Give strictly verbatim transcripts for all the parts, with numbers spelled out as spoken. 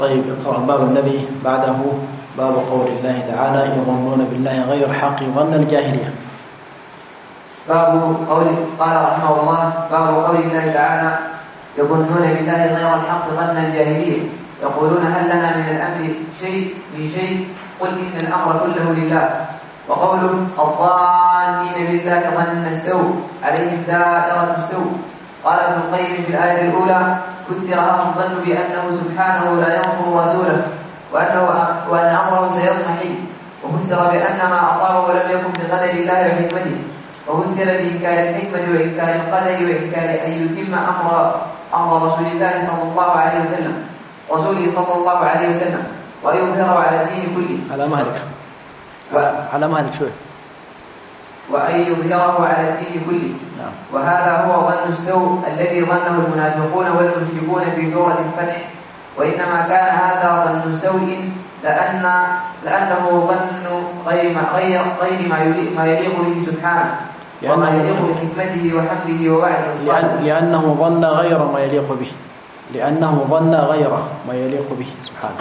طيب اقرأ الباب الذي بعده، باب قول الله تعالى يظنون بالله غير الحق ظن الجاهلية. باب قول قال رحمه الله: باب قول الله تعالى يظنون بالله غير الحق ظن الجاهلية، يقولون هل لنا من الأمر شيء من شيء، قل إن الأمر كله لله. وقوله الظانين بالله ظن السوء عليهم دائرة السوء. قال ابن القيم في الآية الأولى: فسر هذا الظن بأنه سبحانه لا ينصر رسوله وأنه وأن أمره سيضمحل، وفسر بأن ما أصابه لم يكن بقدر الله وحكمته، وفسر بإنكار الحكمة وإنكار القدر وإنكار أن يتم أمر أمر رسول الله صلى الله عليه وسلم رسوله صلى الله عليه وسلم ويظهره على الدين كله. على مهلك و... على مهلك شوي. وأن يظهره على الدين كله. نعم. وهذا هو ظن السوء الذي ظنه المنافقون والمشركون في سورة الفتح. وإنما كان هذا ظن سوء لأن لأنه ظن غير ما غير غير ما يليق به سبحانه وما يليق بحكمته وحمده ووعده الصالح. لأنه ظن غير ما يليق به لأنه ظن غير ما يليق به سبحانه.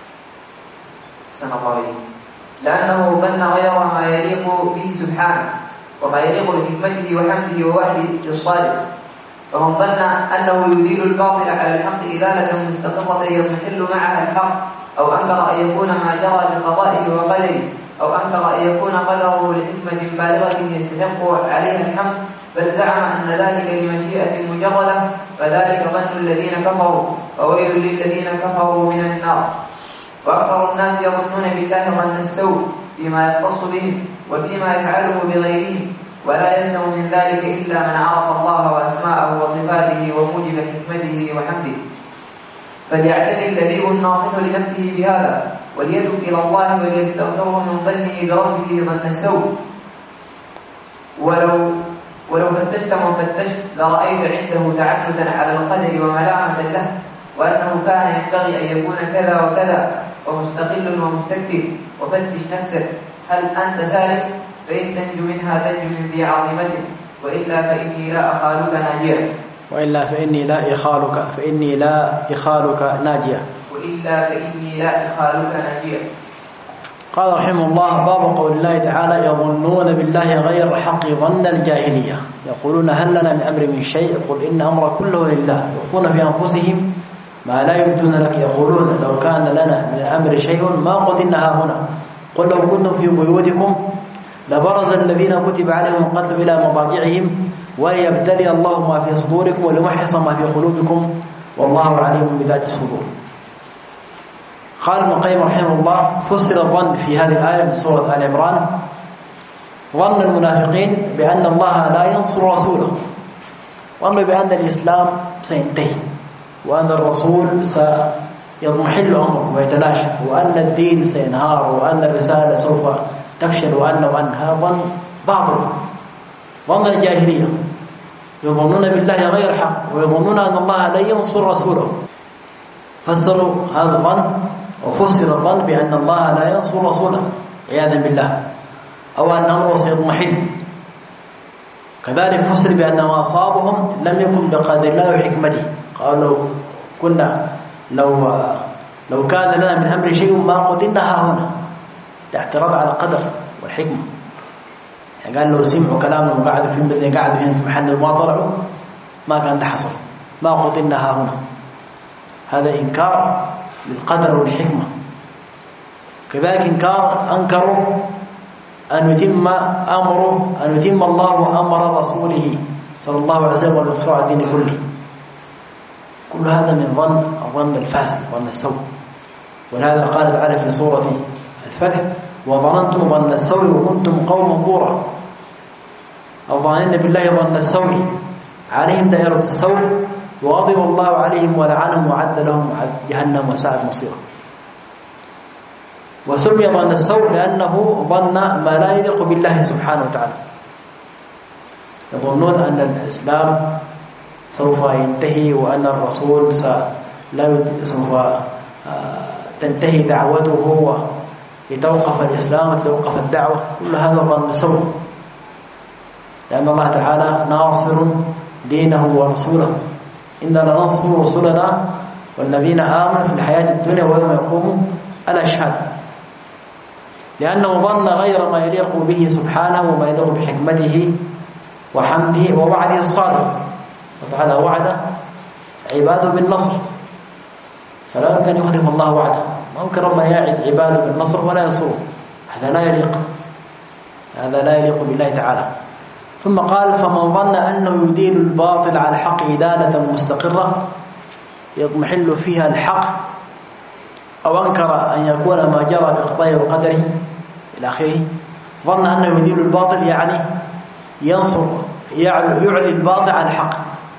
سنة الله لأنه ظن غير ما يليق به سبحانه وما يليق بحكمته وحمده ووعده الصالح. فمن ظن أنه يزيل الباطل على الحق إزالة مستقرة يضمحل معها الحق، أو أنكر أن يكون ما جرى بقضائه وقدره، أو أنكر أن يكون قدره لحكمة بالغة يستحق عليها الحمد، بل زعم أن ذلك لمشيئة مجردة، فذلك ظن الذين كفروا، فويل للذين كفروا من النار. وأكثر الناس يظنون بالله ظن السوء فيما يختص بهم وفيما يفعله بغيرهم، ولا يسلم من ذلك إلا من عرف الله وأسماءه وصفاته وموجب حكمته وحمده. فليعتني اللبيب الناصح لنفسه بهذا، وليتب إلى الله وليستغفره من ظنه بربه ظن السوء. ولو ولو فتشت من فتشت لرأيت عنده تعنتا على القدر وملامة له، وأنه كان ينبغي أن يكون كذا وكذا ومستقل ومستكبر. وفتش نفسك، هل أنت سالم؟ فإن تنجو منها تنجو من ذي عظيمته، وإلا فإني لا أخالك ناجيا وإلا فإني لا إخالك فإني لا إخالك ناجيا وإلا فإني لا إخالك ناجيا. قال رحمه الله: باب قول الله تعالى يظنون بالله غير الحق ظن الجاهلية، يقولون هل لنا من أمر من شيء، قل إن أمر كله لله، يخفون في أنفسهم ما لا يبدون لك، يقولون لو كان لنا من الأمر شيء ما قتلنا هنا، قل لو كنتم في بيوتكم لبرز الذين كتب عليهم القتل إلى مضاجعهم وليبتلي الله ما في صدوركم وليمحص ما في قلوبكم والله عليم بذات الصدور. قال ابن القيم رحمه الله: فسر الظن في هذه الآية من سورة آل عمران ظن المنافقين بأن الله لا ينصر رسوله، وأنه بأن الإسلام سينتهي، وأن الرسول سيضمحل أمره ويتلاشى، وأن الدين سينهار، وأن الرسالة سوف تفشل، وأن وأن هذا باطل، ظن الجاهلية. يظنون بالله غير حق ويظنون أن الله لا ينصر رسوله. فسروا هذا الظن وفسر الظن بأن الله لا ينصر رسوله عياذا بالله، أو أن أمره سيضمحل. كذلك فسر بأن ما أصابهم لم يكن بقدر الله وحكمته، قالوا كنا لو لو كان لنا من أمر شيء ما قتلنا هنا، الاعتراض على القدر والحكمة. يعني قال لو سمعوا كلامنا وقعدوا في المدينة قعدوا هنا في محل ما طلعوا ما كان ده حصل، ما قتلنا هنا. هذا إنكار للقدر والحكمة. كذلك إنكار أنكروا أن يتم أمره أن يتم الله أمر رسوله صلى الله عليه وسلم والإخراع على الدين كله. كل هذا من ظن ظن الفاسد ظن السوء. ولهذا قال تعالى في سورة الفتح: وظننتم ظن السوء وكنتم قوما بورا. الظانين بالله ظن السوء عليهم دائرة السوء وغضب الله عليهم ولعنهم وعد لهم جهنم وساءت مصيرا. وسمي ظن السوء لأنه ظن ما لا يليق بالله سبحانه وتعالى. يظنون أن الإسلام سوف ينتهي، وأن الرسول سوف تنتهي دعوته لتوقف الإسلام وتوقف الدعوة. كل هذا ظن سوء، لأن الله تعالى ناصر دينه ورسوله: إننا ننصر رسلنا والذين آمنوا في الحياة الدنيا ويوم يقوم الأشهاد، لأنه ظن غير ما يليق به سبحانه وما يليق بحكمته وحمده ووعده الصادق. وتعالى وعد عباده بالنصر، فلا يمكن يخلف الله وعده. ما ممكن ربنا يعد عباده بالنصر ولا ينصره، هذا لا يليق، هذا لا يليق بالله تعالى. ثم قال: فمن ظن أنه يدين الباطل على الحق إدالة مستقرة يضمحل فيها الحق، أو أنكر أن يكون ما جرى بقضاء وقدره إلى آخره. ظن أنه يدين الباطل يعني ينصر يعلي الباطل على الحق.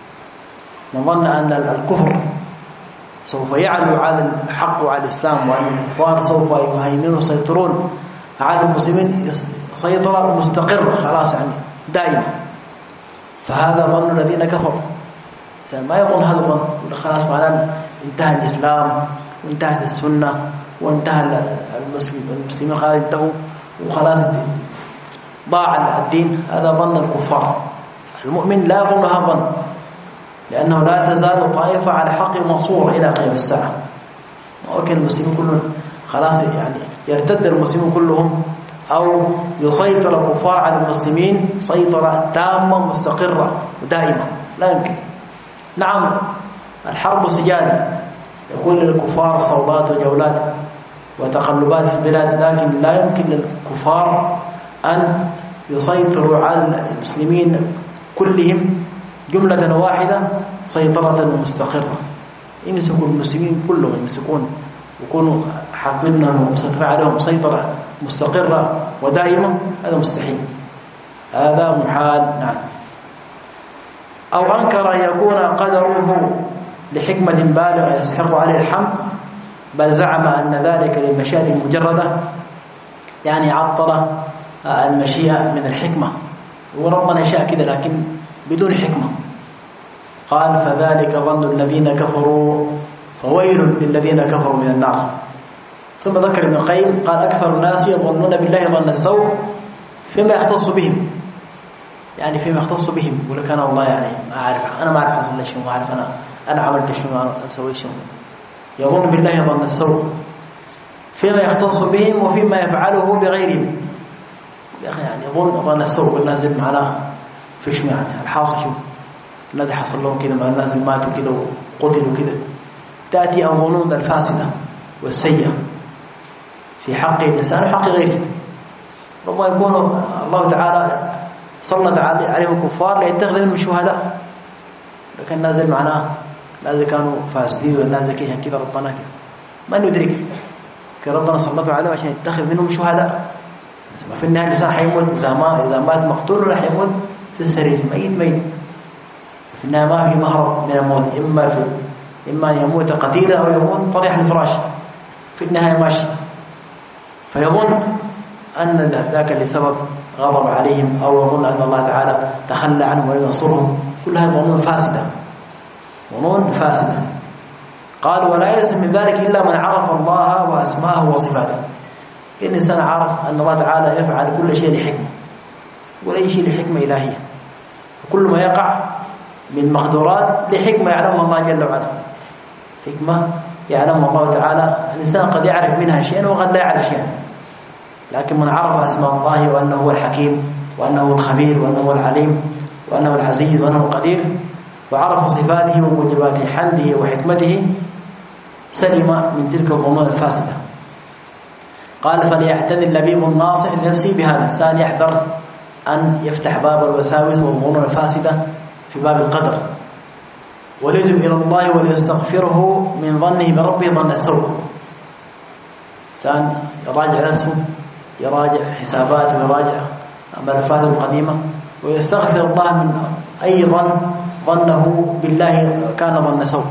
من ظن أن الكفر سوف يعلو على الحق وعلى الإسلام، وأن الكفار سوف يهيمنون ويسيطرون على المسلمين سيطرة مستقرة خلاص يعني دائما، فهذا ظن الذين كفروا. ما يظن هذا الظن خلاص معناه انتهى الإسلام وانتهت السنة وانتهى المسلمين خلاص انتهوا وخلاص ضاع الدين. هذا ظن الكفار. المؤمن لا يظن هذا الظن، لأنه لا تزال طائفة على حق منصورة إلى قيام الساعة. وكان المسلمين كلهم خلاص يعني يرتد المسلمين كلهم أو يسيطر الكفار على المسلمين سيطرة تامة مستقرة ودائمة، لا يمكن. نعم الحرب سجال، يكون للكفار صولات وجولات وتقلبات في البلاد، لكن لا يمكن للكفار أن يسيطروا على المسلمين كلهم جملة واحدة سيطرة مستقرة. يمسكوا المسلمين كلهم يمسكون ويكونوا حاكمينهم ومسيطرين عليهم سيطرة مستقرة ودائمة، هذا مستحيل، هذا محال. نعم. أو أنكر أن يكون قدره لحكمة بالغة يستحق عليه الحمد، بل زعم أن ذلك للمشيئة المجردة، يعني عطل المشيئة من الحكمة، وربنا يشاء كده لكن بدون حكمة. قال: فذلك ظن الذين كفروا فويل للذين كفروا من النار. ثم ذكر ابن القيم قال: أكثر الناس يظنون بالله ظن السوء فيما يختص بهم، يعني فيما يختص بهم. يقول لك أنا والله يعني ما أعرف، أنا ما أعرف حصل لي شنو، ما أعرف أنا أنا عملت شنو، أنا سويت شنو. يظن بالله ظن السوء فيما يختص بهم وفيما يفعله بغيرهم. يا أخي يعني يظن ظن السوء والنازل معناه في شنو يعني الحاصل شو، الناس حصل لهم كده، مع الناس اللي ماتوا كده وقتلوا كده. تأتي الظنون الفاسدة والسيئة في حق الإنسان وحق غيره. ربما يكون الله تعالى سلط عليهم الكفار ليتخذ منهم شهداء، لكن نازل معناه الناس كانوا فاسدين والناس كيف كذا ربنا كده ما ندرك، كان ربنا سلطوا عليهم عشان يتخذ منهم شهداء. في النهاية الإنسان حيموت، إذا ما إذا مات مقتول ولا حيموت في السرير ميت ميت. في النهاية ما في مهرب من الموت، إما في إما يموت قتيلا أو يموت طريح الفراش، في النهاية ماشي. فيظن أن ذاك لسبب غضب عليهم، أو يظن أن الله تعالى تخلى عنهم ولم ينصرهم. كلها ظنون فاسدة، ظنون فاسدة. قال: ولا يلزم من ذلك إلا من عرف الله وأسماءه وصفاته. الإنسان عارف أن الله تعالى يفعل كل شيء لحكمة، ولا شيء لحكمة إلهية، وكل ما يقع من مقدورات لحكمة يعلمها الله جل وعلا، حكمة يعلمها الله تعالى. الإنسان قد يعرف منها شيئا وقد لا يعرف شيئا، لكن من عرف أسماء الله وأنه هو الحكيم وأنه الخبير وأنه هو العليم وأنه العزيز وأنه القدير، وعرف صفاته وموجبات حمده وحكمته، سلم من تلك الظنون الفاسدة. قال: فليعتني اللبيب الناصح لنفسه بهذا. الإنسان يحذر أن يفتح باب الوساوس والظنون الفاسدة في باب القدر، وليتب إلى الله وليستغفره من ظنه بربه ظن السوء. الإنسان يراجع نفسه، يراجع حساباته، يراجع ملفاته القديمة، ويستغفر الله من أي ظن ظنه بالله كان ظن سوء.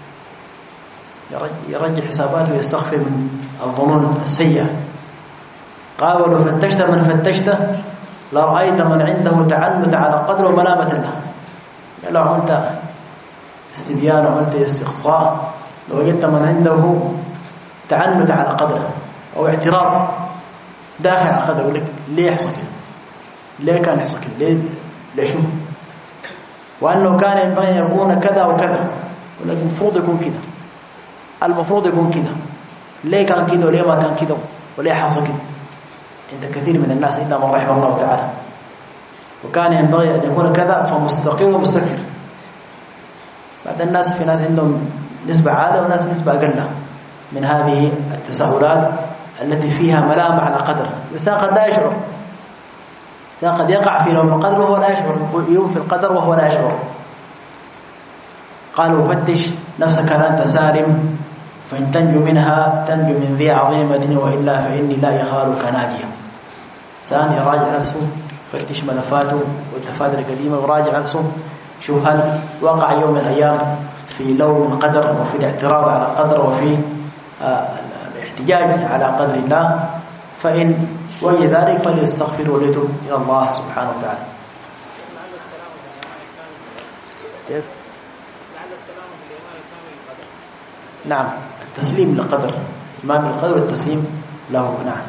يرجع حساباته ويستغفر من الظنون السيئة. قال: ولو فتشت من فتشت لرأيت من عنده تعنت على قدر وملامة له. يعني لو عملت استبيان وعملت استقصاء لو وجدت من عنده تعنت على قدره أو اعتراض داخل على قدره، يقول لك ليه يحصل كده، ليه كان يحصل كده، ليه ليش، وأنه كان ينبغي أن يكون كذا وكذا، ولكن المفروض يكون كده. المفروض يكون كده. ليه كان كده وليه ما كان كده وليه حصل كده؟ عند كثير من الناس إلا من رحمه الله تعالى. وكان ينبغي أن يكون كذا فمستقيم ومستكثر. بعد الناس في ناس عندهم نسبة عالية وناس نسبة أقل من هذه التساؤلات التي فيها ملامة على قدر. الإنسان قد لا يشعر، الإنسان قد يقع في لوم القدر وهو لا يشعر، يوم في القدر وهو لا يشعر. قالوا فتش نفسك هل أنت سالم، فإن تنجو منها تنجو من ذي عظيمة، وإلا فإني لا يخالك ناجيا. إنسان يراجع نفسه، فتش ملفاته والتفادر القديمة وراجع نفسه، شوف هل وقع يوم من الأيام في لوم القدر وفي الاعتراض على القدر وفي آه الاحتجاج على قدر الله. فإن وجد ذلك فليستغفر ويتوب إلى الله سبحانه وتعالى. كيف؟ نعم، التسليم للقدر، إيمان بالقدر والتسليم له. نعم.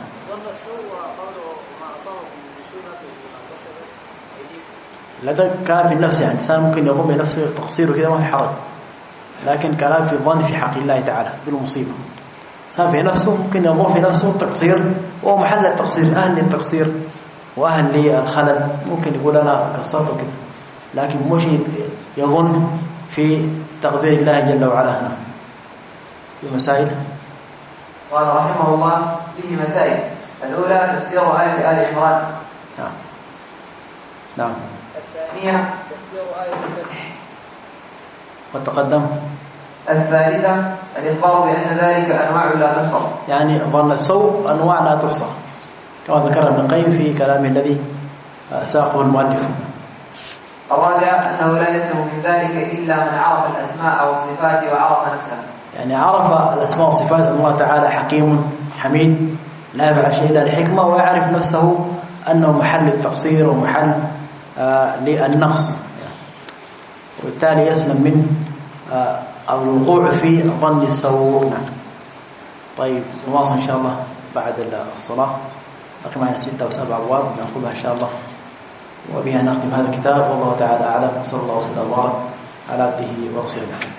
لذا كان في النفس، يعني الإنسان ممكن يقوم بنفسه تقصيره كده ما في حرج، لكن كلام في الظن في حق الله تعالى دي المصيبة. كان في نفسه ممكن يقوم في نفسه تقصير وهو محل التقصير، أهل للتقصير وأهل للخلل، ممكن يقول أنا قصرت كده، لكن مش يظن في تقدير الله جل وعلا. هنا في مسائل. قال رحمه الله فيه مسائل. الأولى تفسير آية آل عمران. نعم. نعم. الثانية تفسير آية الفتح. وتقدم. الثالثة الإخبار بأن ذلك أنواع لا تحصى، يعني ظن السوء أنواع لا تحصى، كما ذكر ابن القيم في كلامه الذي ساقه المؤلف. الرابعة أنه لا يسلم من ذلك إلا من عرف الأسماء والصفات وعرف نفسه، يعني عرف الأسماء والصفات، الله تعالى حكيم حميد لا يفعل شيء إلا لحكمة، ويعرف نفسه أنه محل التقصير ومحل آه للنقص، وبالتالي يسلم من آه الوقوع في ظن السوء. طيب نواصل إن شاء الله بعد الصلاة، بقي معنا ستة وسبع أبواب نأخذها إن شاء الله، وبها نختم هذا الكتاب. والله تعالى أعلم، وصلى الله وسلم وبارك على عبده ورسوله.